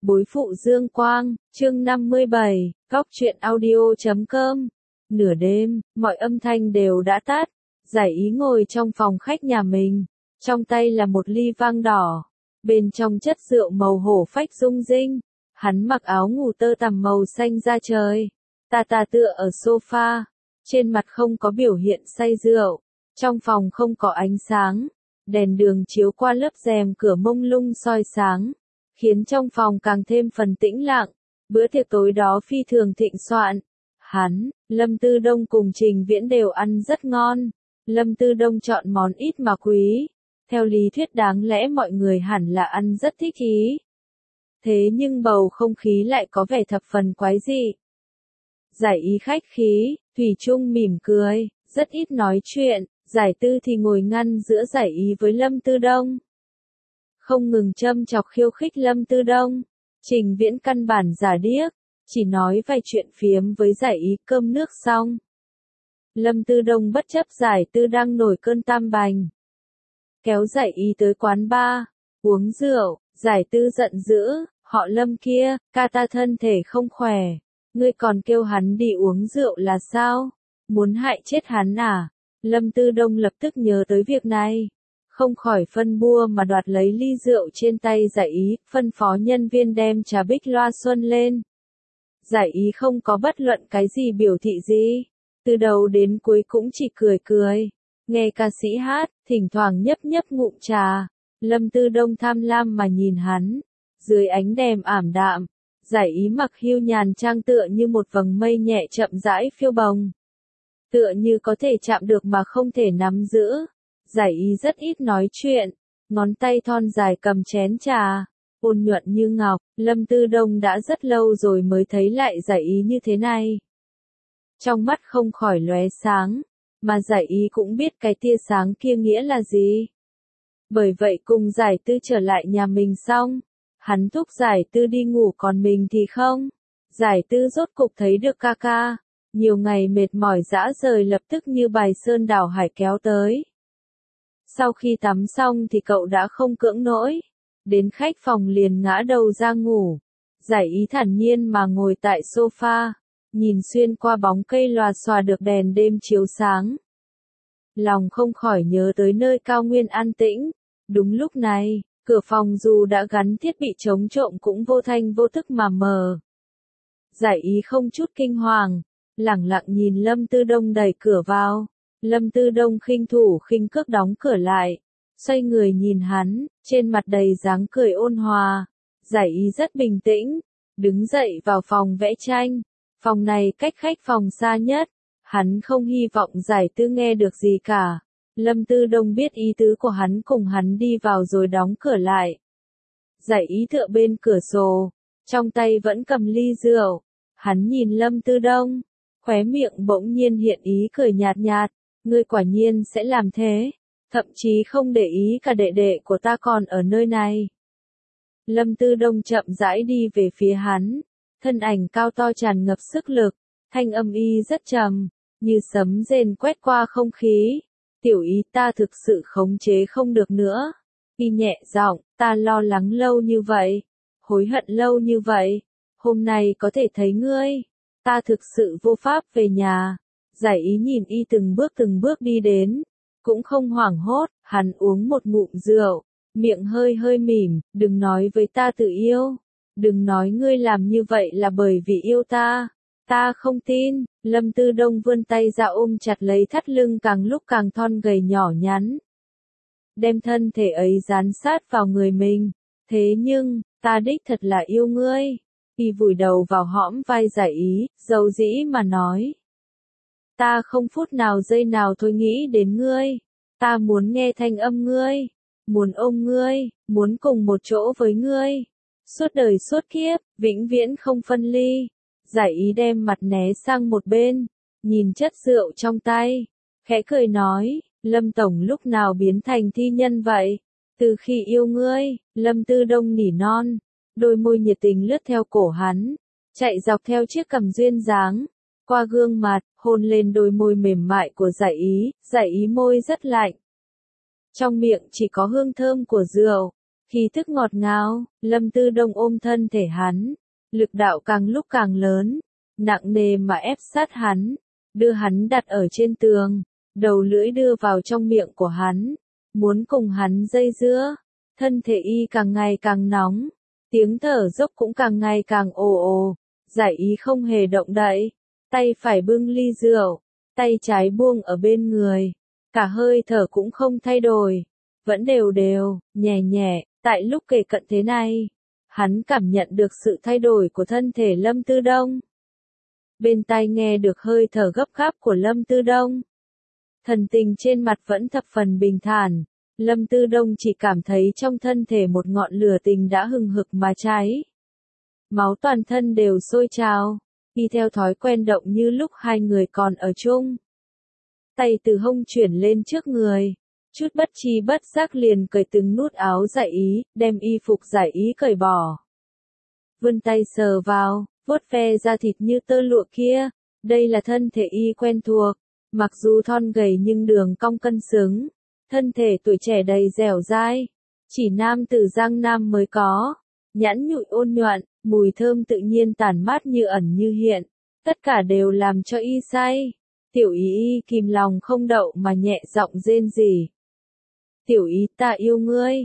Bối phụ Dương Quang, chương 57, góc truyện audio.com. Nửa đêm, mọi âm thanh đều đã tắt. Giải Ý ngồi trong phòng khách nhà mình, trong tay là một ly vang đỏ, bên trong chất rượu màu hổ phách rung rinh. Hắn mặc áo ngủ tơ tằm màu xanh da trời, tà tựa ở sofa, trên mặt không có biểu hiện say rượu. Trong phòng không có ánh sáng, đèn đường chiếu qua lớp rèm cửa mông lung soi sáng, khiến trong phòng càng thêm phần tĩnh lặng. Bữa tiệc tối đó phi thường thịnh soạn. Hắn, Lâm Tư Đông cùng Trình Viễn đều ăn rất ngon. Lâm Tư Đông chọn món ít mà quý. Theo lý thuyết đáng lẽ mọi người hẳn là ăn rất thích ý. Thế nhưng bầu không khí lại có vẻ thập phần quái dị. Giải Ý khách khí, Thủy Chung mỉm cười, rất ít nói chuyện. Giải Tư thì ngồi ngăn giữa Giải Ý với Lâm Tư Đông, không ngừng châm chọc khiêu khích Lâm Tư Đông. Trình Viễn căn bản giả điếc, chỉ nói vài chuyện phiếm với Giải Ý. Cơm nước xong, Lâm Tư Đông bất chấp Giải Tư đang nổi cơn tam bành, kéo Giải Ý tới quán bar, uống rượu. Giải Tư giận dữ, họ Lâm kia, ca ta thân thể không khỏe, ngươi còn kêu hắn đi uống rượu là sao? Muốn hại chết hắn à? Lâm Tư Đông lập tức nhớ tới việc này, không khỏi phân bua mà đoạt lấy ly rượu trên tay Giải Ý, phân phó nhân viên đem trà bích loa xuân lên. Giải Ý không có bất luận cái gì biểu thị gì, từ đầu đến cuối cũng chỉ cười cười, nghe ca sĩ hát, thỉnh thoảng nhấp nhấp ngụm trà. Lâm Tư Đông tham lam mà nhìn hắn, dưới ánh đèn ảm đạm, Giải Ý mặc hiu nhàn trang tựa như một vầng mây nhẹ chậm rãi phiêu bồng, tựa như có thể chạm được mà không thể nắm giữ. Giải Ý rất ít nói chuyện, ngón tay thon dài cầm chén trà, ôn nhuận như ngọc. Lâm Tư Đông đã rất lâu rồi mới thấy lại Giải Ý như thế này. Trong mắt không khỏi lóe sáng, mà Giải Ý cũng biết cái tia sáng kia nghĩa là gì. Bởi vậy cùng Giải Tư trở lại nhà mình xong, hắn thúc Giải Tư đi ngủ còn mình thì không. Giải Tư rốt cục thấy được ca ca, nhiều ngày mệt mỏi rã rời lập tức như bài sơn đảo hải kéo tới. Sau khi tắm xong thì cậu đã không cưỡng nổi, đến khách phòng liền ngã đầu ra ngủ. Giải Ý thản nhiên mà ngồi tại sofa, nhìn xuyên qua bóng cây lòa xòa được đèn đêm chiếu sáng. Lòng không khỏi nhớ tới nơi cao nguyên an tĩnh. Đúng lúc này, cửa phòng dù đã gắn thiết bị chống trộm cũng vô thanh vô tức mà mở. Giải Ý không chút kinh hoàng, lẳng lặng nhìn Lâm Tư Đông đẩy cửa vào. Lâm Tư Đông khinh thủ khinh cước đóng cửa lại, xoay người nhìn hắn, trên mặt đầy dáng cười ôn hòa. Giải Ý rất bình tĩnh, đứng dậy vào phòng vẽ tranh. Phòng này cách khách phòng xa nhất, hắn không hy vọng Giải Tư nghe được gì cả. Lâm Tư Đông biết ý tứ của hắn cùng hắn đi vào rồi đóng cửa lại. Giải Ý tựa bên cửa sổ, trong tay vẫn cầm ly rượu. Hắn nhìn Lâm Tư Đông, khóe miệng bỗng nhiên hiện ý cười nhạt nhạt. Ngươi quả nhiên sẽ làm thế, thậm chí không để ý cả đệ đệ của ta còn ở nơi này. Lâm Tư Đông chậm rãi đi về phía hắn, thân ảnh cao to tràn ngập sức lực, thanh âm y rất trầm, như sấm rền quét qua không khí. Tiểu Ý, ta thực sự khống chế không được nữa. Y nhẹ giọng, ta lo lắng lâu như vậy, hối hận lâu như vậy, hôm nay có thể thấy ngươi, ta thực sự vô pháp về nhà. Giải Ý nhìn y từng bước đi đến, cũng không hoảng hốt. Hắn uống một ngụm rượu, miệng hơi hơi mỉm, đừng nói với ta tự yêu, đừng nói ngươi làm như vậy là bởi vì yêu ta, ta không tin. Lâm Tư Đông vươn tay ra ôm chặt lấy thắt lưng càng lúc càng thon gầy nhỏ nhắn, đem thân thể ấy dán sát vào người mình. Thế nhưng, ta đích thật là yêu ngươi. Y vùi đầu vào hõm vai Giải Ý, dầu dĩ mà nói. Ta không phút nào giây nào thôi nghĩ đến ngươi, ta muốn nghe thanh âm ngươi, muốn ôm ngươi, muốn cùng một chỗ với ngươi, suốt đời suốt kiếp, vĩnh viễn không phân ly. Giải Ý đem mặt né sang một bên, nhìn chất rượu trong tay, khẽ cười nói, Lâm Tổng lúc nào biến thành thi nhân vậy? Từ khi yêu ngươi. Lâm Tư Đông nỉ non, đôi môi nhiệt tình lướt theo cổ hắn, chạy dọc theo chiếc cằm duyên dáng, qua gương mặt, hôn lên đôi môi mềm mại của Giải Ý. Giải Ý môi rất lạnh, trong miệng chỉ có hương thơm của rượu, Khí thức ngọt ngào, Lâm Tư Đông ôm thân thể hắn, lực đạo càng lúc càng lớn, nặng nề mà ép sát hắn, đưa hắn đặt ở trên tường, đầu lưỡi đưa vào trong miệng của hắn, muốn cùng hắn dây dưa, thân thể y càng ngày càng nóng, tiếng thở dốc cũng càng ngày càng ồ ồ, Giải Ý không hề động đậy, tay phải bưng ly rượu, tay trái buông ở bên người, cả hơi thở cũng không thay đổi, vẫn đều đều, nhẹ nhẹ, tại lúc kề cận thế này, hắn cảm nhận được sự thay đổi của thân thể Lâm Tư Đông. Bên tai nghe được hơi thở gấp gáp của Lâm Tư Đông. Thần tình trên mặt vẫn thập phần bình thản, Lâm Tư Đông chỉ cảm thấy trong thân thể một ngọn lửa tình đã hừng hực mà cháy. Máu toàn thân đều sôi trào, y theo thói quen động như lúc hai người còn ở chung. Tay từ hông chuyển lên trước người, chút bất tri bất giác liền cởi từng nút áo Giải Ý, đem y phục Giải Ý cởi bỏ. Vươn tay sờ vào, vuốt ve da thịt như tơ lụa kia, đây là thân thể y quen thuộc, mặc dù thon gầy nhưng đường cong cân xứng, thân thể tuổi trẻ đầy dẻo dai, chỉ nam tử Giang Nam mới có, nhẵn nhụi ôn nhuận, mùi thơm tự nhiên tản mát như ẩn như hiện, tất cả đều làm cho y say. Tiểu Ý y kìm lòng không đậu mà nhẹ giọng rên rỉ. Tiểu Ý, ta yêu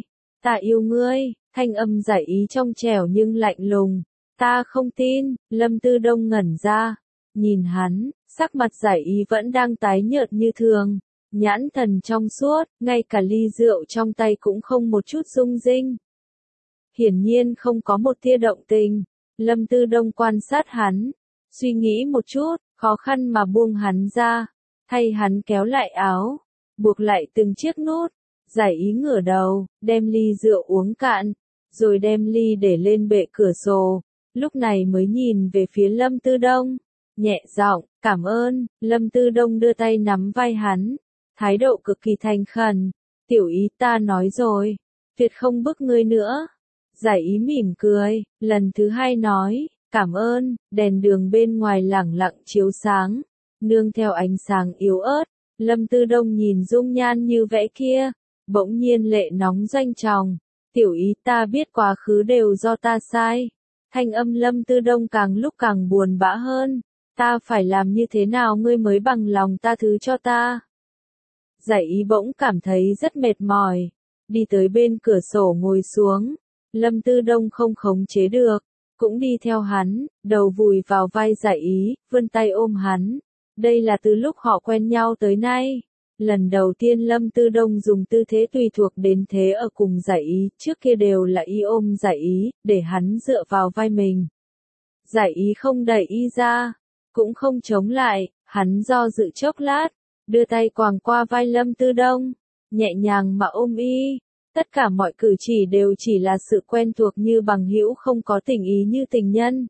ngươi, thanh âm Giải Ý trong trẻo nhưng lạnh lùng. Ta không tin, Lâm Tư Đông ngẩn ra, nhìn hắn, sắc mặt Giải Ý vẫn đang tái nhợt như thường, nhãn thần trong suốt, ngay cả ly rượu trong tay cũng không một chút rung rinh. Hiển nhiên không có một tia động tình, Lâm Tư Đông quan sát hắn, suy nghĩ một chút, khó khăn mà buông hắn ra, thay hắn kéo lại áo, buộc lại từng chiếc nút, Giải Ý ngửa đầu, đem ly rượu uống cạn, rồi đem ly để lên bệ cửa sổ, lúc này mới nhìn về phía Lâm Tư Đông, nhẹ giọng, cảm ơn, Lâm Tư Đông đưa tay nắm vai hắn, thái độ cực kỳ thành khẩn, Tiểu Ý ta nói rồi, tuyệt không bức ngươi nữa. Giải Ý mỉm cười, lần thứ hai nói, cảm ơn, đèn đường bên ngoài lẳng lặng chiếu sáng, nương theo ánh sáng yếu ớt, Lâm Tư Đông nhìn dung nhan như vẽ kia, bỗng nhiên lệ nóng doanh tròng, Tiểu Ý ta biết quá khứ đều do ta sai, thanh âm Lâm Tư Đông càng lúc càng buồn bã hơn, ta phải làm như thế nào ngươi mới bằng lòng tha thứ cho ta. Giải Ý bỗng cảm thấy rất mệt mỏi, đi tới bên cửa sổ ngồi xuống, Lâm Tư Đông không khống chế được, cũng đi theo hắn, đầu vùi vào vai Giải Ý, vươn tay ôm hắn. Đây là từ lúc họ quen nhau tới nay, lần đầu tiên Lâm Tư Đông dùng tư thế tùy thuộc đến thế ở cùng Giải Ý, trước kia đều là y ôm Giải Ý, để hắn dựa vào vai mình. Giải Ý không đẩy y ra, cũng không chống lại, hắn do dự chốc lát, đưa tay quàng qua vai Lâm Tư Đông, nhẹ nhàng mà ôm y. Tất cả mọi cử chỉ đều chỉ là sự quen thuộc như bằng hữu không có tình ý như tình nhân.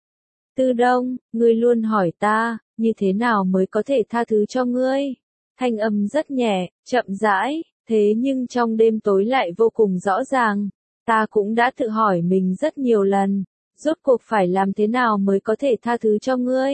Tư Đông, ngươi luôn hỏi ta, như thế nào mới có thể tha thứ cho ngươi? Thanh âm rất nhẹ, chậm rãi, thế nhưng trong đêm tối lại vô cùng rõ ràng. Ta cũng đã tự hỏi mình rất nhiều lần, rốt cuộc phải làm thế nào mới có thể tha thứ cho ngươi?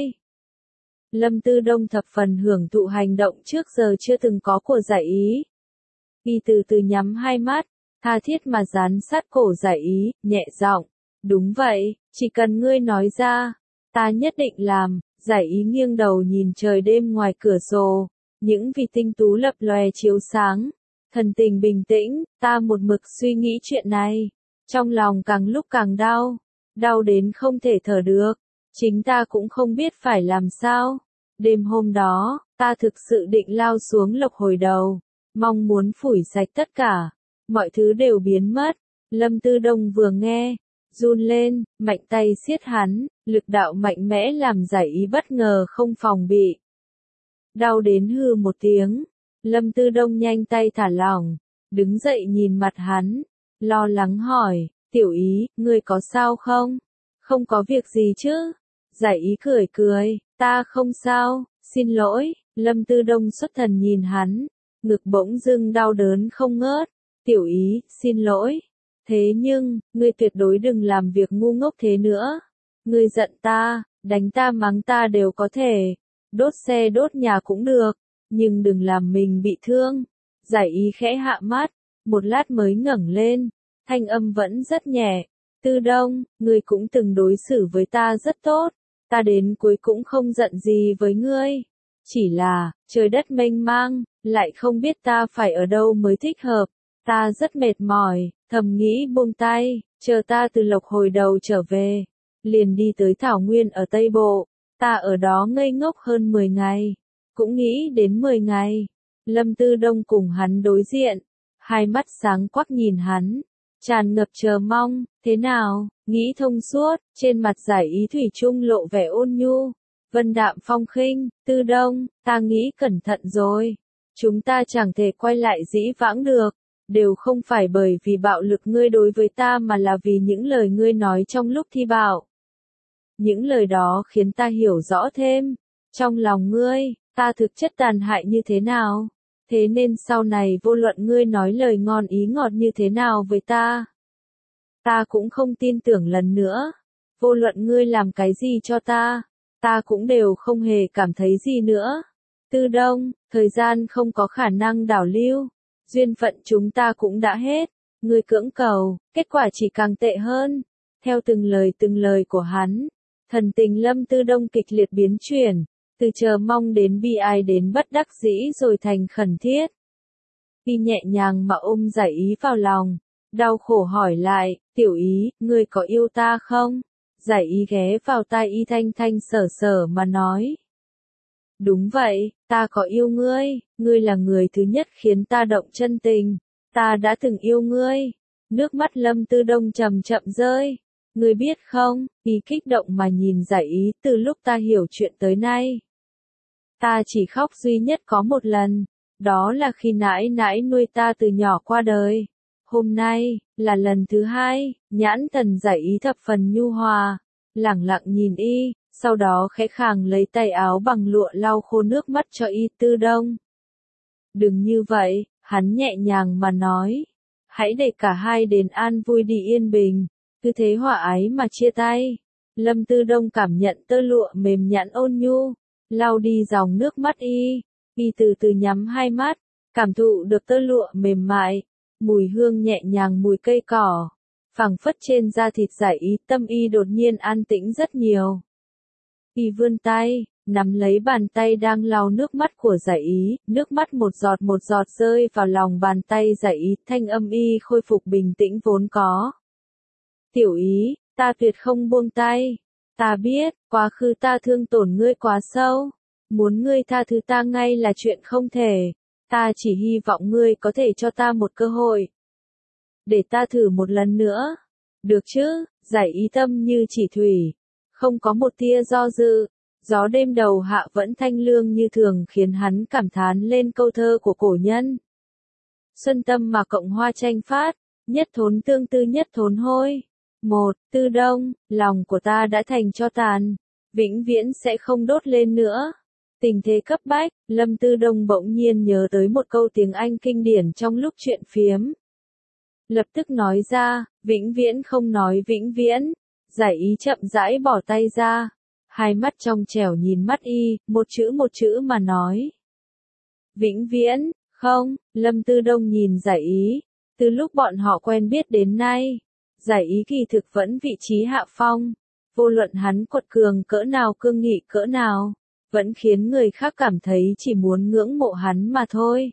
Lâm Tư Đông thập phần hưởng thụ hành động trước giờ chưa từng có của Giải Ý. Y từ từ nhắm hai mắt, tha thiết mà dán sát cổ Giải Ý, nhẹ giọng, đúng vậy, chỉ cần ngươi nói ra, ta nhất định làm. Giải Ý nghiêng đầu nhìn trời đêm ngoài cửa sổ, những vì tinh tú lập lòe chiếu sáng, thần tình bình tĩnh, ta một mực suy nghĩ chuyện này, trong lòng càng lúc càng đau, đau đến không thể thở được, chính ta cũng không biết phải làm sao. Đêm hôm đó, ta thực sự định lao xuống lộc hồi đầu, mong muốn phủi sạch tất cả, mọi thứ đều biến mất. Lâm Tư Đông vừa nghe, run lên, mạnh tay siết hắn, lực đạo mạnh mẽ làm Giải Ý bất ngờ không phòng bị. Đau đến hừ một tiếng, Lâm Tư Đông nhanh tay thả lỏng, đứng dậy nhìn mặt hắn, lo lắng hỏi, Tiểu Ý, ngươi có sao không? Không có việc gì chứ? Giải Ý cười cười, ta không sao, xin lỗi. Lâm Tư Đông xuất thần nhìn hắn, ngực bỗng dưng đau đớn không ngớt, Tiểu Ý, xin lỗi. Thế nhưng, ngươi tuyệt đối đừng làm việc ngu ngốc thế nữa. Ngươi giận ta, đánh ta mắng ta đều có thể, đốt xe đốt nhà cũng được, nhưng đừng làm mình bị thương. Giải Ý khẽ hạ mắt, một lát mới ngẩng lên, thanh âm vẫn rất nhẹ. Tư Đông, ngươi cũng từng đối xử với ta rất tốt, ta đến cuối cũng không giận gì với ngươi. Chỉ là, trời đất mênh mang, lại không biết ta phải ở đâu mới thích hợp. Ta rất mệt mỏi, thầm nghĩ buông tay, chờ ta từ Lộc Hồi đầu trở về. Liền đi tới Thảo Nguyên ở Tây Bộ, ta ở đó ngây ngốc hơn 10 ngày, cũng nghĩ đến 10 ngày. Lâm Tư Đông cùng hắn đối diện, hai mắt sáng quắc nhìn hắn, tràn ngập chờ mong, thế nào, nghĩ thông suốt, trên mặt Giải Ý thủy chung lộ vẻ ôn nhu, vân đạm phong khinh. Tư Đông, ta nghĩ cẩn thận rồi, chúng ta chẳng thể quay lại dĩ vãng được, đều không phải bởi vì bạo lực ngươi đối với ta mà là vì những lời ngươi nói trong lúc thi bảo. Những lời đó khiến ta hiểu rõ thêm, trong lòng ngươi, ta thực chất tàn hại như thế nào. Thế nên sau này vô luận ngươi nói lời ngon ý ngọt như thế nào với ta cũng không tin tưởng lần nữa. Vô luận ngươi làm cái gì cho ta cũng đều không hề cảm thấy gì nữa. Tư Đông, thời gian không có khả năng đảo lưu, duyên phận chúng ta cũng đã hết, ngươi cưỡng cầu, kết quả chỉ càng tệ hơn. Theo từng lời của hắn, thần tình Lâm Tư Đông kịch liệt biến chuyển, từ chờ mong đến bi ai đến bất đắc dĩ rồi thành khẩn thiết. Y nhẹ nhàng mà ôm Giải Ý vào lòng, đau khổ hỏi lại, Tiểu Ý, ngươi có yêu ta không? Giải Ý ghé vào tai y thanh thanh sở sở mà nói. Đúng vậy, ta có yêu ngươi, ngươi là người thứ nhất khiến ta động chân tình, ta đã từng yêu ngươi. Nước mắt Lâm Tư Đông chậm chậm rơi. Ngươi biết không, y kích động mà nhìn Giải Ý từ lúc ta hiểu chuyện tới nay. Ta chỉ khóc duy nhất có một lần, đó là khi nãi nãi nuôi ta từ nhỏ qua đời. Hôm nay, là lần thứ hai, nhãn thần Giải Ý thập phần nhu hòa, lẳng lặng nhìn y, sau đó khẽ khàng lấy tay áo bằng lụa lau khô nước mắt cho y. Tư Đông. Đừng như vậy, hắn nhẹ nhàng mà nói. Hãy để cả hai đến an vui đi yên bình, cứ thế hòa ái mà chia tay. Lâm Tư Đông cảm nhận tơ lụa mềm nhẵn ôn nhu, lau đi dòng nước mắt y từ từ nhắm hai mắt, cảm thụ được tơ lụa mềm mại, mùi hương nhẹ nhàng mùi cây cỏ, phảng phất trên da thịt. Giải Ý tâm y đột nhiên an tĩnh rất nhiều. Y vươn tay, nắm lấy bàn tay đang lau nước mắt của Giải Ý, nước mắt một giọt rơi vào lòng bàn tay Giải Ý, thanh âm y khôi phục bình tĩnh vốn có. Tiểu Ý, ta tuyệt không buông tay. Ta biết, quá khứ ta thương tổn ngươi quá sâu. Muốn ngươi tha thứ ta ngay là chuyện không thể. Ta chỉ hy vọng ngươi có thể cho ta một cơ hội. Để ta thử một lần nữa. Được chứ? Giải Ý tâm như chỉ thủy, không có một tia do dự. Gió đêm đầu hạ vẫn thanh lương như thường khiến hắn cảm thán lên câu thơ của cổ nhân. Xuân tâm mà cộng hoa tranh phát, nhất thốn tương tư nhất thốn hôi. Tư Đông, lòng của ta đã thành tro tàn, vĩnh viễn sẽ không đốt lên nữa. Tình thế cấp bách, Lâm Tư Đông bỗng nhiên nhớ tới một câu tiếng Anh kinh điển trong lúc chuyện phiếm. Lập tức nói ra, vĩnh viễn không nói vĩnh viễn. Giải Ý chậm rãi bỏ tay ra, hai mắt trong trẻo nhìn mắt y, một chữ mà nói. Vĩnh viễn, không. Lâm Tư Đông nhìn Giải Ý, từ lúc bọn họ quen biết đến nay, Giải Ý kỳ thực vẫn vị trí hạ phong, vô luận hắn quật cường cỡ nào cương nghị cỡ nào, vẫn khiến người khác cảm thấy chỉ muốn ngưỡng mộ hắn mà thôi.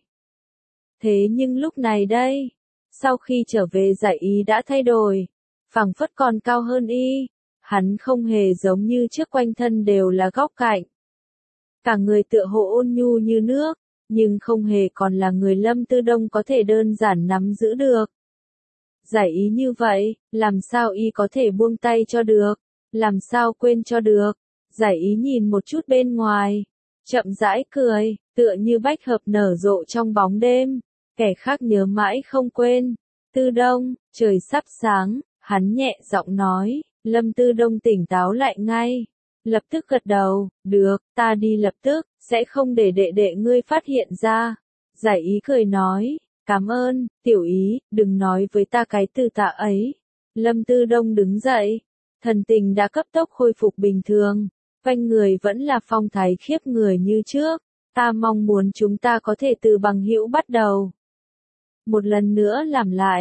Thế nhưng lúc này đây, sau khi trở về Giải Ý đã thay đổi, phảng phất còn cao hơn y, hắn không hề giống như trước quanh thân đều là góc cạnh. Cả người tựa hồ ôn nhu như nước, nhưng không hề còn là người Lâm Tư Đông có thể đơn giản nắm giữ được. Giải Ý như vậy, làm sao y có thể buông tay cho được, làm sao quên cho được. Giải Ý nhìn một chút bên ngoài, chậm rãi cười, tựa như bách hợp nở rộ trong bóng đêm, kẻ khác nhớ mãi không quên. Tư Đông, trời sắp sáng, hắn nhẹ giọng nói. Lâm Tư Đông tỉnh táo lại ngay, lập tức gật đầu, được, ta đi lập tức, sẽ không để đệ đệ ngươi phát hiện ra. Giải Ý cười nói, cảm ơn, Tiểu Ý, đừng nói với ta cái từ tạ ấy. Lâm Tư Đông đứng dậy, thần tình đã cấp tốc khôi phục bình thường, quanh người vẫn là phong thái khiếp người như trước. Ta mong muốn chúng ta có thể từ bằng hữu bắt đầu. Một lần nữa làm lại.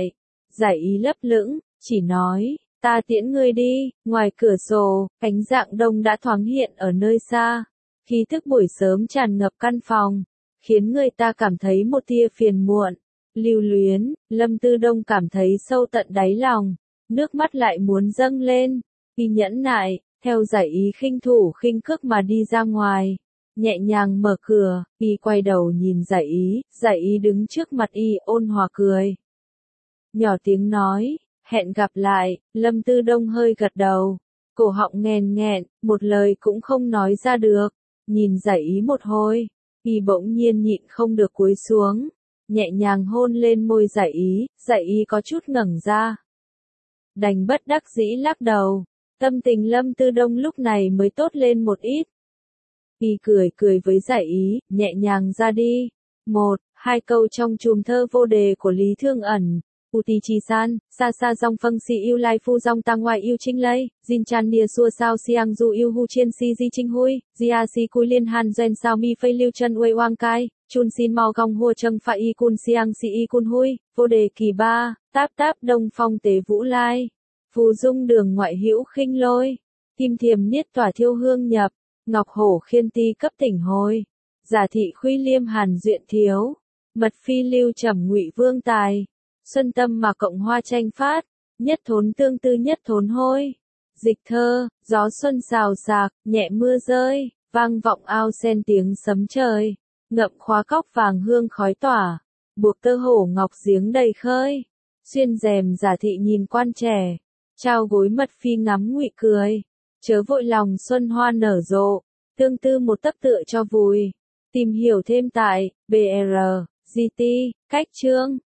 Giải ý lấp lửng, chỉ nói, ta tiễn ngươi đi. Ngoài cửa sổ, ánh dạng đông đã thoáng hiện ở nơi xa. Khí thức buổi sớm tràn ngập căn phòng, khiến người ta cảm thấy một tia phiền muộn, lưu luyến. Lâm Tư Đông cảm thấy sâu tận đáy lòng, nước mắt lại muốn dâng lên. Y nhẫn nại, theo Giải ý khinh thủ khinh cước mà đi ra ngoài. Nhẹ nhàng mở cửa, y quay đầu nhìn Giải ý đứng trước mặt y ôn hòa cười. Nhỏ tiếng nói, hẹn gặp lại. Lâm Tư Đông hơi gật đầu, cổ họng nghẹn nghẹn, một lời cũng không nói ra được. Nhìn Giải ý một hồi, y bỗng nhiên nhịn không được cúi xuống, nhẹ nhàng hôn lên môi Giải ý có chút ngẩng ra. Đành bất đắc dĩ lắc đầu, tâm tình Lâm Tư Đông lúc này mới tốt lên một ít. Y cười với Giải ý, nhẹ nhàng ra đi. Hai câu trong chùm thơ vô đề của Lý Thương Ẩn. Uti chi san, sa sa dòng phân si yêu lai phu dòng tăng ngoại yêu trinh lây, Jin chan nia xua sao siang du yêu hu chiên si di trinh hui, Jia si cui liên han doen sao mi phây lưu chân uê oang cai, chun xin mau gong hua chân pha y kun siang si y kun hui, vô đề kỳ ba, táp đông phong tế vũ lai, phù dung đường ngoại hữu khinh lôi, kim thiềm niết tỏa thiêu hương nhập, ngọc hổ khiên ti cấp tỉnh hồi, giả thị khuy liêm hàn duyện thiếu, mật phi lưu trầm ngụy vương tài. Xuân tâm mà cộng hoa tranh phát, nhất thốn tương tư nhất thốn hôi. Dịch thơ, gió xuân xào xạc, nhẹ mưa rơi, vang vọng ao sen tiếng sấm trời. Ngậm khóa cóc vàng hương khói tỏa, buộc tơ hổ ngọc giếng đầy khơi. Xuyên rèm giả thị nhìn quan trẻ, trao gối mật phi ngắm ngụy cười. Chớ vội lòng xuân hoa nở rộ, tương tư một tấc tựa cho vùi. Tìm hiểu thêm tại BR, GT, cách chương.